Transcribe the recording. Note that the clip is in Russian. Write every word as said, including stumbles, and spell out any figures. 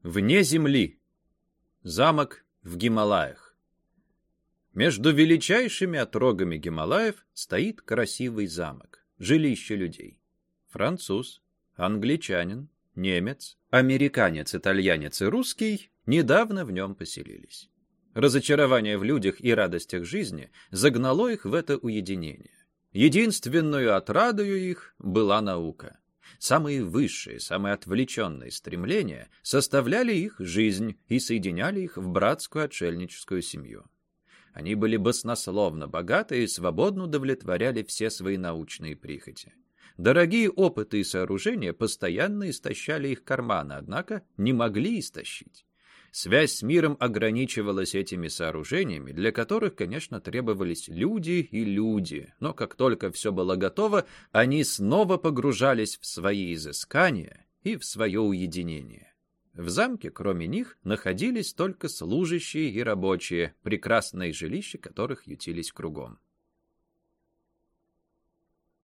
Вне земли. Замок в Гималаях. Между величайшими отрогами Гималаев стоит красивый замок, жилище людей. Француз, англичанин, немец, американец, итальянец и русский недавно в нем поселились. Разочарование в людях и радостях жизни загнало их в это уединение. Единственную отрадою их была наука. Самые высшие, самые отвлеченные стремления составляли их жизнь и соединяли их в братскую отшельническую семью. Они были баснословно богаты и свободно удовлетворяли все свои научные прихоти. Дорогие опыты и сооружения постоянно истощали их карманы, однако не могли истощить. Связь с миром ограничивалась этими сооружениями, для которых, конечно, требовались люди и люди, но как только все было готово, они снова погружались в свои изыскания и в свое уединение. В замке, кроме них, находились только служащие и рабочие, прекрасные жилища которых ютились кругом.